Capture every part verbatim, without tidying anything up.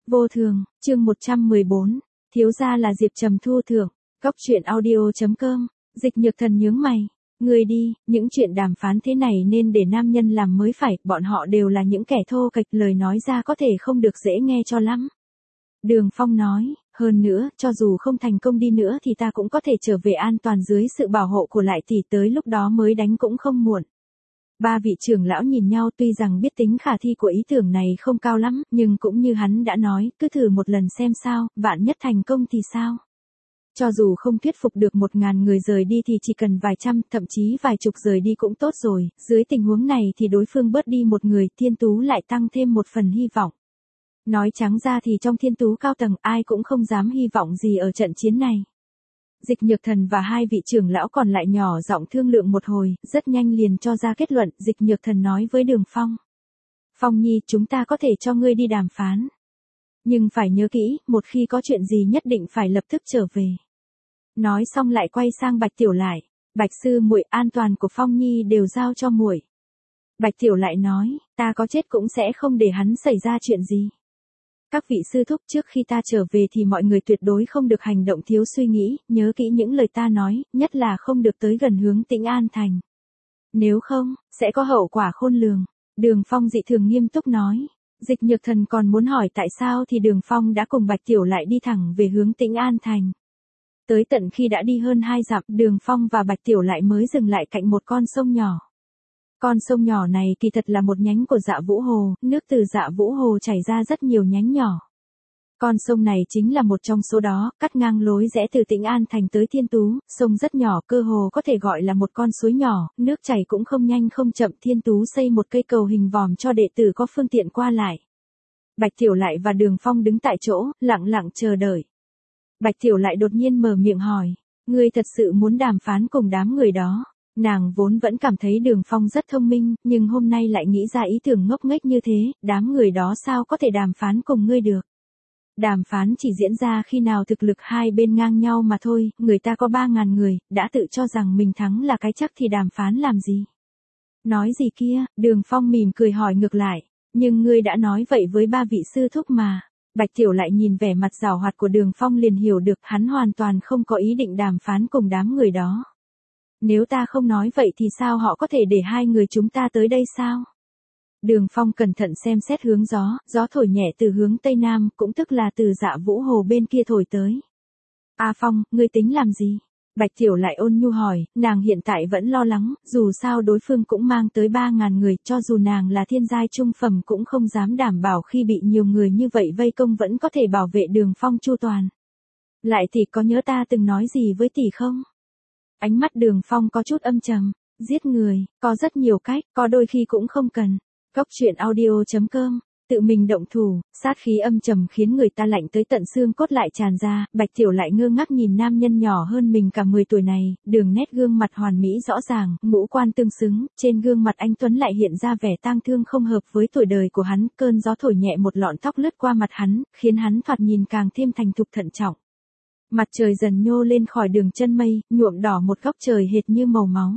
Vô thường, chương một trăm mười bốn, thiếu gia là Diệp Trầm Thu thưởng, góc truyện audio.com, Dịch Nhược Thần nhướng mày, người đi, những chuyện đàm phán thế này nên để nam nhân làm mới phải, bọn họ đều là những kẻ thô kệch, lời nói ra có thể không được dễ nghe cho lắm. Đường Phong nói, hơn nữa, cho dù không thành công đi nữa thì ta cũng có thể trở về an toàn dưới sự bảo hộ của lại tỷ, tới lúc đó mới đánh cũng không muộn. Ba vị trưởng lão nhìn nhau, tuy rằng biết tính khả thi của ý tưởng này không cao lắm, nhưng cũng như hắn đã nói, cứ thử một lần xem sao, vạn nhất thành công thì sao. Cho dù không thuyết phục được một ngàn người rời đi thì chỉ cần vài trăm, thậm chí vài chục rời đi cũng tốt rồi, dưới tình huống này thì đối phương bớt đi một người, Thiên Tú lại tăng thêm một phần hy vọng. Nói trắng ra thì trong Thiên Tú cao tầng ai cũng không dám hy vọng gì ở trận chiến này. Dịch Nhược Thần và hai vị trưởng lão còn lại nhỏ giọng thương lượng một hồi, rất nhanh liền cho ra kết luận. Dịch Nhược Thần nói với Đường Phong. Phong Nhi, chúng ta có thể cho ngươi đi đàm phán. Nhưng phải nhớ kỹ, một khi có chuyện gì nhất định phải lập tức trở về. Nói xong lại quay sang Bạch Tiểu Lại. Bạch sư muội, an toàn của Phong Nhi đều giao cho muội. Bạch Tiểu Lại nói, ta có chết cũng sẽ không để hắn xảy ra chuyện gì. Các vị sư thúc, trước khi ta trở về thì mọi người tuyệt đối không được hành động thiếu suy nghĩ, nhớ kỹ những lời ta nói, nhất là không được tới gần hướng Tĩnh An Thành. Nếu không, sẽ có hậu quả khôn lường. Đường Phong dị thường nghiêm túc nói. Dịch Nhược Thần còn muốn hỏi tại sao thì Đường Phong đã cùng Bạch Tiểu Lại đi thẳng về hướng Tĩnh An Thành. Tới tận khi đã đi hơn hai dặm, Đường Phong và Bạch Tiểu Lại mới dừng lại cạnh một con sông nhỏ. Con sông nhỏ này kỳ thật là một nhánh của Dạ Vũ Hồ, nước từ Dạ Vũ Hồ chảy ra rất nhiều nhánh nhỏ. Con sông này chính là một trong số đó, cắt ngang lối rẽ từ Tĩnh An Thành tới Thiên Tú, sông rất nhỏ, cơ hồ có thể gọi là một con suối nhỏ, nước chảy cũng không nhanh không chậm. Thiên Tú xây một cây cầu hình vòm cho đệ tử có phương tiện qua lại. Bạch Tiểu Lại và Đường Phong đứng tại chỗ, lặng lặng chờ đợi. Bạch Tiểu Lại đột nhiên mở miệng hỏi, ngươi thật sự muốn đàm phán cùng đám người đó? Nàng vốn vẫn cảm thấy Đường Phong rất thông minh, nhưng hôm nay lại nghĩ ra ý tưởng ngốc nghếch như thế, đám người đó sao có thể đàm phán cùng ngươi được. Đàm phán chỉ diễn ra khi nào thực lực hai bên ngang nhau mà thôi, người ta có ba ngàn người, đã tự cho rằng mình thắng là cái chắc thì đàm phán làm gì. Nói gì kia, Đường Phong mỉm cười hỏi ngược lại, nhưng ngươi đã nói vậy với ba vị sư thúc mà. Bạch Tiểu Lại nhìn vẻ mặt giảo hoạt của Đường Phong liền hiểu được hắn hoàn toàn không có ý định đàm phán cùng đám người đó. Nếu ta không nói vậy thì sao họ có thể để hai người chúng ta tới đây sao? Đường Phong cẩn thận xem xét hướng gió, gió thổi nhẹ từ hướng Tây Nam, cũng tức là từ Dạ Vũ Hồ bên kia thổi tới. A Phong, ngươi tính làm gì? Bạch Tiểu Lại ôn nhu hỏi, nàng hiện tại vẫn lo lắng, dù sao đối phương cũng mang tới ba ngàn người, cho dù nàng là thiên giai trung phẩm cũng không dám đảm bảo khi bị nhiều người như vậy vây công vẫn có thể bảo vệ Đường Phong chu toàn. Lại tỷ có nhớ ta từng nói gì với tỷ không? Ánh mắt Đường Phong có chút âm trầm, giết người, có rất nhiều cách, có đôi khi cũng không cần. Góc truyện audio.com, tự mình động thủ, sát khí âm trầm khiến người ta lạnh tới tận xương cốt lại tràn ra. Bạch Tiểu Lại ngơ ngác nhìn nam nhân nhỏ hơn mình cả mười tuổi này, đường nét gương mặt hoàn mỹ rõ ràng, ngũ quan tương xứng, trên gương mặt anh Tuấn lại hiện ra vẻ tang thương không hợp với tuổi đời của hắn. Cơn gió thổi nhẹ một lọn tóc lướt qua mặt hắn, khiến hắn thoạt nhìn càng thêm thành thục thận trọng. Mặt trời dần nhô lên khỏi đường chân mây, nhuộm đỏ một góc trời hệt như màu máu.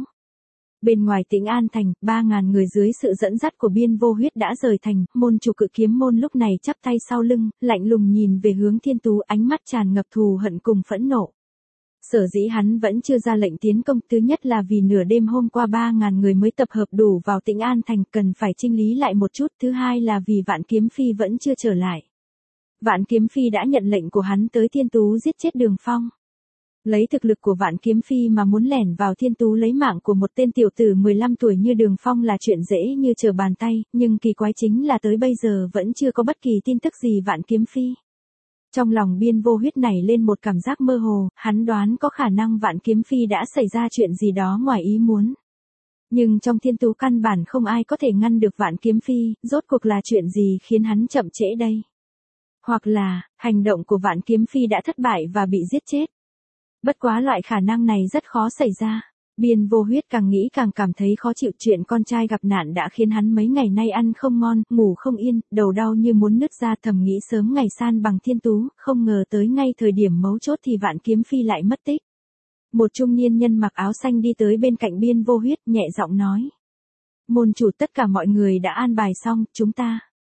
Bên ngoài Tĩnh An Thành, ba ngàn người dưới sự dẫn dắt của Biên Vô Huyết đã rời thành, môn chủ Cự Kiếm môn lúc này chắp tay sau lưng, lạnh lùng nhìn về hướng Thiên Tú, ánh mắt tràn ngập thù hận cùng phẫn nộ. Sở dĩ hắn vẫn chưa ra lệnh tiến công, thứ nhất là vì nửa đêm hôm qua ba ngàn người mới tập hợp đủ vào Tĩnh An Thành, cần phải chỉnh lý lại một chút, thứ hai là vì Vạn Kiếm Phi vẫn chưa trở lại. Vạn Kiếm Phi đã nhận lệnh của hắn tới Thiên Tú giết chết Đường Phong. Lấy thực lực của Vạn Kiếm Phi mà muốn lẻn vào Thiên Tú lấy mạng của một tên tiểu tử mười lăm tuổi như Đường Phong là chuyện dễ như trở bàn tay, nhưng kỳ quái chính là tới bây giờ vẫn chưa có bất kỳ tin tức gì Vạn Kiếm Phi. Trong lòng Biên Vô Huyết nảy lên một cảm giác mơ hồ, hắn đoán có khả năng Vạn Kiếm Phi đã xảy ra chuyện gì đó ngoài ý muốn. Nhưng trong Thiên Tú căn bản không ai có thể ngăn được Vạn Kiếm Phi, rốt cuộc là chuyện gì khiến hắn chậm trễ đây? Hoặc là, hành động của Vạn Kiếm Phi đã thất bại và bị giết chết. Bất quá loại khả năng này rất khó xảy ra. Biên Vô Huyết càng nghĩ càng cảm thấy khó chịu, chuyện con trai gặp nạn đã khiến hắn mấy ngày nay ăn không ngon, ngủ không yên, đầu đau như muốn nứt ra, thầm nghĩ sớm ngày san bằng Thiên Tú, không ngờ tới ngay thời điểm mấu chốt thì Vạn Kiếm Phi lại mất tích. Một trung niên nhân mặc áo xanh đi tới bên cạnh Biên Vô Huyết, nhẹ giọng nói. Môn chủ, tất cả mọi người đã an bài xong, chúng ta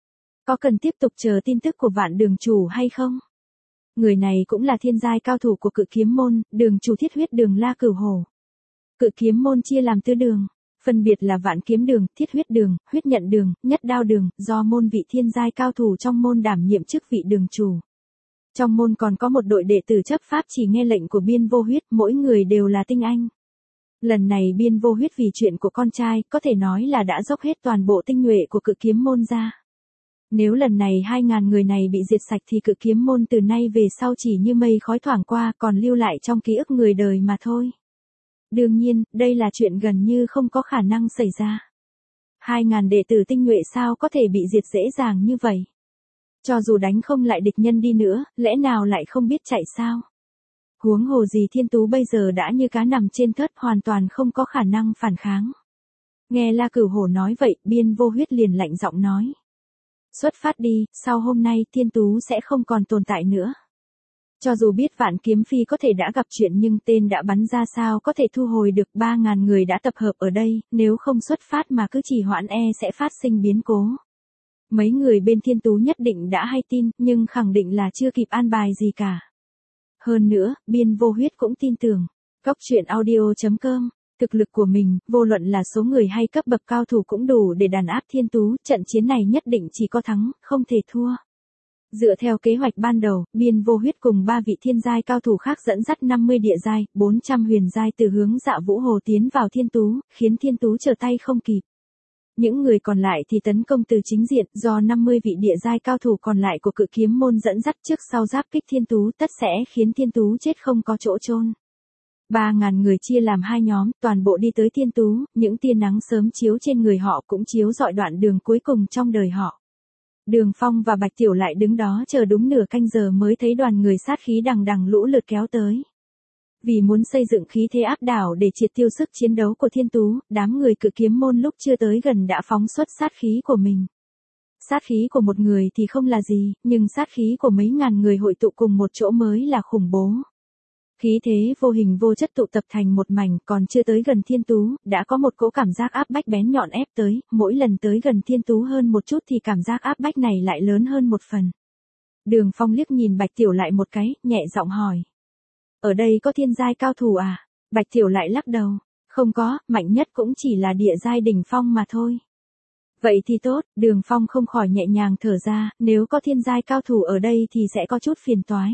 Có cần tiếp tục chờ tin tức của Vạn Đường Chủ hay không? Người này cũng là thiên giai cao thủ của Cự Kiếm môn, Đường Chủ Thiết Huyết Đường La Cửu Hổ. Cự Kiếm môn chia làm tứ đường, phân biệt là Vạn Kiếm Đường, Thiết Huyết Đường, Huyết Nhận Đường, Nhất Đao Đường, do môn vị thiên giai cao thủ trong môn đảm nhiệm chức vị đường chủ. Trong môn còn có một đội đệ tử chấp pháp chỉ nghe lệnh của Biên Vô Huyết, mỗi người đều là tinh anh. Lần này Biên Vô Huyết vì chuyện của con trai, có thể nói là đã dốc hết toàn bộ tinh nhuệ của Cự Kiếm môn ra. Nếu lần này hai ngàn người này bị diệt sạch thì Cự Kiếm môn từ nay về sau chỉ như mây khói thoảng qua, còn lưu lại trong ký ức người đời mà thôi. Đương nhiên, đây là chuyện gần như không có khả năng xảy ra. Hai ngàn đệ tử tinh nhuệ sao có thể bị diệt dễ dàng như vậy? Cho dù đánh không lại địch nhân đi nữa, lẽ nào lại không biết chạy sao? Huống hồ gì Thiên Tú bây giờ đã như cá nằm trên thớt, hoàn toàn không có khả năng phản kháng. Nghe La Cửu Hổ nói vậy, Biên Vô Huyết liền lạnh giọng nói. Xuất phát đi, sau hôm nay Thiên Tú sẽ không còn tồn tại nữa. Cho dù biết Vạn Kiếm Phi có thể đã gặp chuyện nhưng tên đã bắn ra sao có thể thu hồi được, ba ngàn người đã tập hợp ở đây, nếu không xuất phát mà cứ trì hoãn e sẽ phát sinh biến cố. Mấy người bên Thiên Tú nhất định đã hay tin, nhưng khẳng định là chưa kịp an bài gì cả. Hơn nữa, Biên Vô Huyết cũng tin tưởng. Cóc truyện audio chấm com, thực lực của mình, vô luận là số người hay cấp bậc cao thủ cũng đủ để đàn áp Thiên Tú, trận chiến này nhất định chỉ có thắng, không thể thua. Dựa theo kế hoạch ban đầu, Biên Vô Huyết cùng ba vị thiên giai cao thủ khác dẫn dắt năm mươi địa giai, bốn trăm huyền giai từ hướng Dạ Vũ Hồ tiến vào Thiên Tú, khiến Thiên Tú trở tay không kịp. Những người còn lại thì tấn công từ chính diện, do năm mươi vị địa giai cao thủ còn lại của Cự Kiếm môn dẫn dắt trước sau giáp kích Thiên Tú, tất sẽ khiến Thiên Tú chết không có chỗ chôn. Ba ngàn người chia làm hai nhóm, toàn bộ đi tới Thiên Tú, những tia nắng sớm chiếu trên người họ cũng chiếu rọi đoạn đường cuối cùng trong đời họ. Đường Phong và Bạch Tiểu lại đứng đó chờ đúng nửa canh giờ mới thấy đoàn người sát khí đằng đằng lũ lượt kéo tới. Vì muốn xây dựng khí thế áp đảo để triệt tiêu sức chiến đấu của Thiên Tú, đám người Cự Kiếm môn lúc chưa tới gần đã phóng xuất sát khí của mình. Sát khí của một người thì không là gì, nhưng sát khí của mấy ngàn người hội tụ cùng một chỗ mới là khủng bố. Khí thế vô hình vô chất tụ tập thành một mảnh, còn chưa tới gần Thiên Tú, đã có một cỗ cảm giác áp bách bén nhọn ép tới, mỗi lần tới gần Thiên Tú hơn một chút thì cảm giác áp bách này lại lớn hơn một phần. Đường Phong liếc nhìn Bạch Tiểu lại một cái, nhẹ giọng hỏi. Ở đây có thiên giai cao thủ à? Bạch Tiểu lại lắc đầu. Không có, mạnh nhất cũng chỉ là địa giai đỉnh phong mà thôi. Vậy thì tốt, Đường Phong không khỏi nhẹ nhàng thở ra, nếu có thiên giai cao thủ ở đây thì sẽ có chút phiền toái.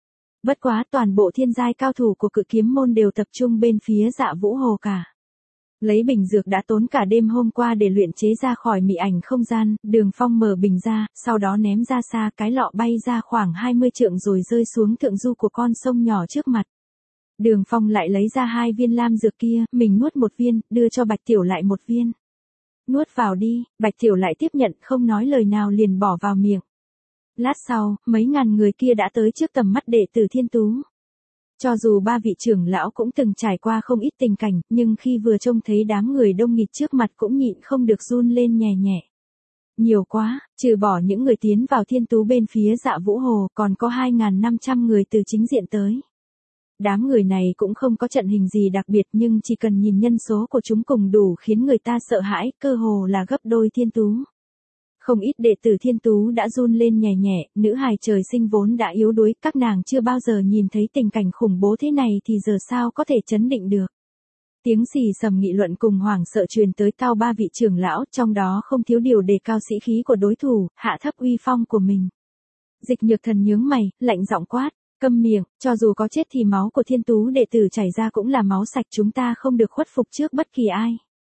Bất quá toàn bộ thiên giai cao thủ của Cự Kiếm môn đều tập trung bên phía Dạ Vũ Hồ cả. Lấy bình dược đã tốn cả đêm hôm qua để luyện chế ra khỏi mị ảnh không gian, Đường Phong mở bình ra, sau đó ném ra xa, cái lọ bay ra khoảng hai mươi trượng rồi rơi xuống thượng du của con sông nhỏ trước mặt. Đường Phong lại lấy ra hai viên lam dược kia, mình nuốt một viên, đưa cho Bạch Tiểu lại một viên. Nuốt vào đi, Bạch Tiểu lại tiếp nhận, không nói lời nào liền bỏ vào miệng. Lát sau, mấy ngàn người kia đã tới trước tầm mắt đệ tử Thiên Tú. Cho dù ba vị trưởng lão cũng từng trải qua không ít tình cảnh, nhưng khi vừa trông thấy đám người đông nghịt trước mặt cũng nhịn không được run lên nhẹ nhẹ. Nhiều quá, trừ bỏ những người tiến vào Thiên Tú bên phía Dạ Vũ Hồ, còn có hai nghìn năm trăm người từ chính diện tới. Đám người này cũng không có trận hình gì đặc biệt nhưng chỉ cần nhìn nhân số của chúng cùng đủ khiến người ta sợ hãi, cơ hồ là gấp đôi Thiên Tú. Không ít đệ tử Thiên Tú đã run lên nhẹ nhẹ, nữ hài trời sinh vốn đã yếu đuối, các nàng chưa bao giờ nhìn thấy tình cảnh khủng bố thế này thì giờ sao có thể chấn định được. Tiếng xì xầm nghị luận cùng hoảng sợ truyền tới tai ba vị trưởng lão, trong đó không thiếu điều đề cao sĩ khí của đối thủ, hạ thấp uy phong của mình. Dịch Nhược Thần nhướng mày, lạnh giọng quát, câm miệng, cho dù có chết thì máu của Thiên Tú đệ tử chảy ra cũng là máu sạch, chúng ta không được khuất phục trước bất kỳ ai.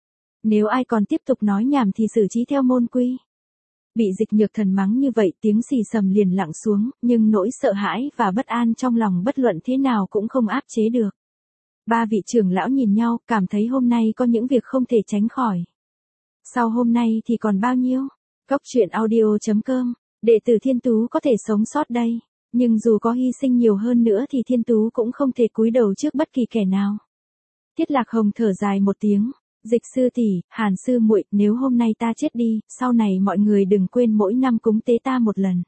Nếu ai còn tiếp tục nói nhảm thì xử trí theo môn quy. Bị Dịch Nhược Thần mắng như vậy, tiếng xì xầm liền lặng xuống, nhưng nỗi sợ hãi và bất an trong lòng bất luận thế nào cũng không áp chế được. Ba vị trưởng lão nhìn nhau, cảm thấy hôm nay có những việc không thể tránh khỏi. Sau hôm nay thì còn bao nhiêu? Cóc truyện audio chấm com, đệ tử Thiên Tú có thể sống sót đây, nhưng dù có hy sinh nhiều hơn nữa thì Thiên Tú cũng không thể cúi đầu trước bất kỳ kẻ nào. Tiết Lạc Hồng thở dài một tiếng. Dịch sư tỷ, Hàn sư muội, nếu hôm nay ta chết đi, sau này mọi người đừng quên mỗi năm cúng tế ta một lần.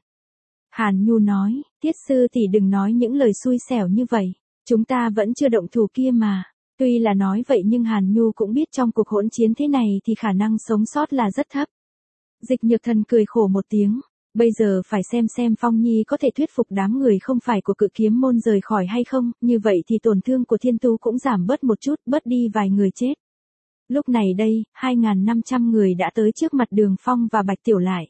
Hàn Nhu nói, Tiết sư tỷ đừng nói những lời xui xẻo như vậy, chúng ta vẫn chưa động thủ kia mà. Tuy là nói vậy nhưng Hàn Nhu cũng biết trong cuộc hỗn chiến thế này thì khả năng sống sót là rất thấp. Dịch Nhược Thần cười khổ một tiếng, Bây giờ phải xem xem Phong Nhi có thể thuyết phục đám người không phải của Cự Kiếm môn rời khỏi hay không, như vậy thì tổn thương của Thiên Tú cũng giảm bớt một chút, bớt đi vài người chết. Lúc này đây, hai nghìn năm trăm người đã tới trước mặt Đường Phong và Bạch Tiểu Lại.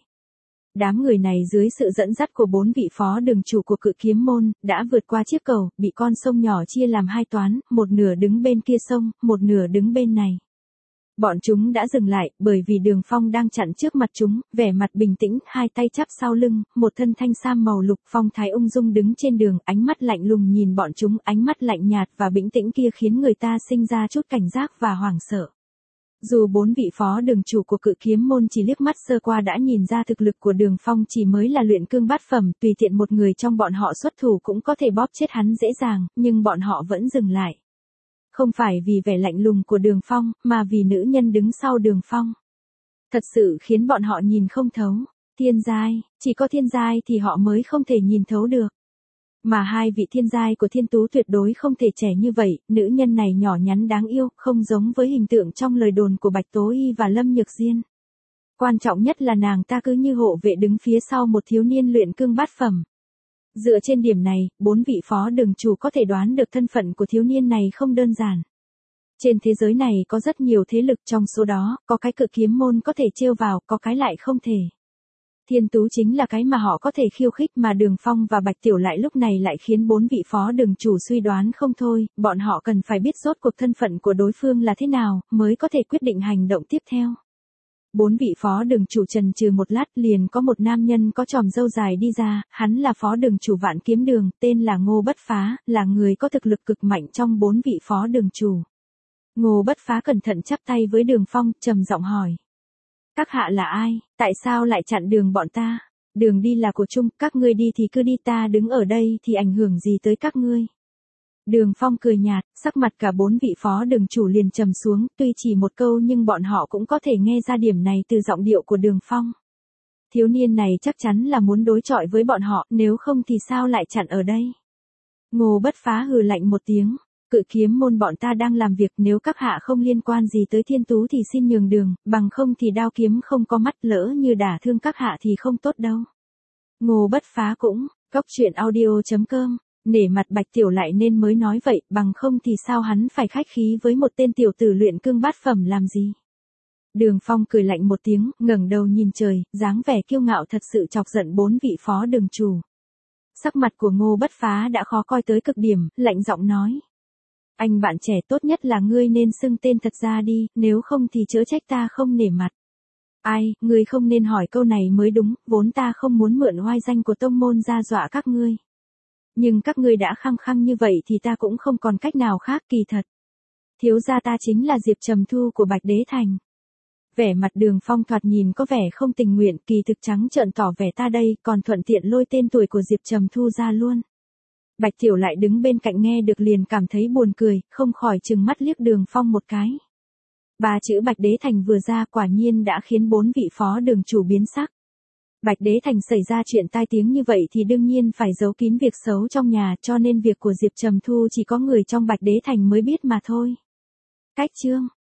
Đám người này dưới sự dẫn dắt của bốn vị phó đường chủ của Cự Kiếm môn, đã vượt qua chiếc cầu, bị con sông nhỏ chia làm hai toán, một nửa đứng bên kia sông, một nửa đứng bên này. Bọn chúng đã dừng lại, bởi vì Đường Phong đang chặn trước mặt chúng, vẻ mặt bình tĩnh, hai tay chắp sau lưng, một thân thanh sam màu lục, phong thái ung dung đứng trên đường, ánh mắt lạnh lùng nhìn bọn chúng, ánh mắt lạnh nhạt và bình tĩnh kia khiến người ta sinh ra chút cảnh giác và hoảng sợ. Dù bốn vị phó đường chủ của Cự Kiếm môn chỉ liếc mắt sơ qua đã nhìn ra thực lực của Đường Phong chỉ mới là luyện cương bát phẩm, tùy tiện một người trong bọn họ xuất thủ cũng có thể bóp chết hắn dễ dàng, nhưng bọn họ vẫn dừng lại. Không phải vì vẻ lạnh lùng của Đường Phong, mà vì nữ nhân đứng sau Đường Phong. Thật sự khiến bọn họ nhìn không thấu. Thiên giai, chỉ có thiên giai thì họ mới không thể nhìn thấu được. Mà hai vị thiên giai của Thiên Tú tuyệt đối không thể trẻ như vậy, nữ nhân này nhỏ nhắn đáng yêu, không giống với hình tượng trong lời đồn của Bạch Tố Y và Lâm Nhược Diên. Quan trọng nhất là nàng ta cứ như hộ vệ đứng phía sau một thiếu niên luyện cương bát phẩm. Dựa trên điểm này, bốn vị phó đường chủ có thể đoán được thân phận của thiếu niên này không đơn giản. Trên thế giới này có rất nhiều thế lực, trong số đó, có cái Cự Kiếm môn có thể trêu vào, có cái lại không thể. Thiên Tú chính là cái mà họ có thể khiêu khích, mà Đường Phong và Bạch Tiểu Lại lúc này lại khiến bốn vị phó đường chủ suy đoán không thôi, bọn họ cần phải biết rốt cuộc thân phận của đối phương là thế nào, mới có thể quyết định hành động tiếp theo. Bốn vị phó đường chủ chần chừ một lát, liền có một nam nhân có chòm râu dài đi ra, hắn là phó đường chủ Vạn Kiếm Đường, tên là Ngô Bất Phá, là người có thực lực cực mạnh trong bốn vị phó đường chủ. Ngô Bất Phá cẩn thận chắp tay với Đường Phong, trầm giọng hỏi. Các hạ là ai, tại sao lại chặn đường bọn ta? Đường đi là của chung, các ngươi đi thì cứ đi, ta đứng ở đây thì ảnh hưởng gì tới các ngươi? Đường Phong cười nhạt, sắc mặt cả bốn vị phó đường chủ liền trầm xuống, tuy chỉ một câu nhưng bọn họ cũng có thể nghe ra điểm này từ giọng điệu của Đường Phong. Thiếu niên này chắc chắn là muốn đối chọi với bọn họ, nếu không thì sao lại chặn ở đây? Ngô Bất Phá hừ lạnh một tiếng. Cự Kiếm môn bọn ta đang làm việc, nếu các hạ không liên quan gì tới Thiên Tú thì xin nhường đường, bằng không thì đao kiếm không có mắt, lỡ như đả thương các hạ thì không tốt đâu. Ngô Bất Phá cũng, Cóc Truyện Audio chấm com, nể mặt Bạch Tiểu Lại nên mới nói vậy, bằng không thì sao hắn phải khách khí với một tên tiểu tử luyện cương bát phẩm làm gì. Đường Phong cười lạnh một tiếng, ngẩng đầu nhìn trời, dáng vẻ kiêu ngạo thật sự chọc giận bốn vị phó đường chủ. Sắc mặt của Ngô Bất Phá đã khó coi tới cực điểm, lạnh giọng nói. Anh bạn trẻ, tốt nhất là ngươi nên xưng tên thật ra đi, nếu không thì chớ trách ta không nể mặt. Ai, ngươi không nên hỏi câu này mới đúng, vốn ta không muốn mượn oai danh của tông môn ra dọa các ngươi. Nhưng các ngươi đã khăng khăng như vậy thì ta cũng không còn cách nào khác, kỳ thật. Thiếu gia ta chính là Diệp Trầm Thu của Bạch Đế Thành. Vẻ mặt Đường Phong thoạt nhìn có vẻ không tình nguyện, kỳ thực trắng trợn tỏ vẻ ta đây, còn thuận tiện lôi tên tuổi của Diệp Trầm Thu ra luôn. Bạch Tiểu Lại đứng bên cạnh nghe được liền cảm thấy buồn cười, không khỏi trừng mắt liếc Đường Phong một cái. Ba chữ Bạch Đế Thành vừa ra quả nhiên đã khiến bốn vị phó đường chủ biến sắc. Bạch Đế Thành xảy ra chuyện tai tiếng như vậy thì đương nhiên phải giấu kín việc xấu trong nhà, cho nên việc của Diệp Trầm Thu chỉ có người trong Bạch Đế Thành mới biết mà thôi. Cách chương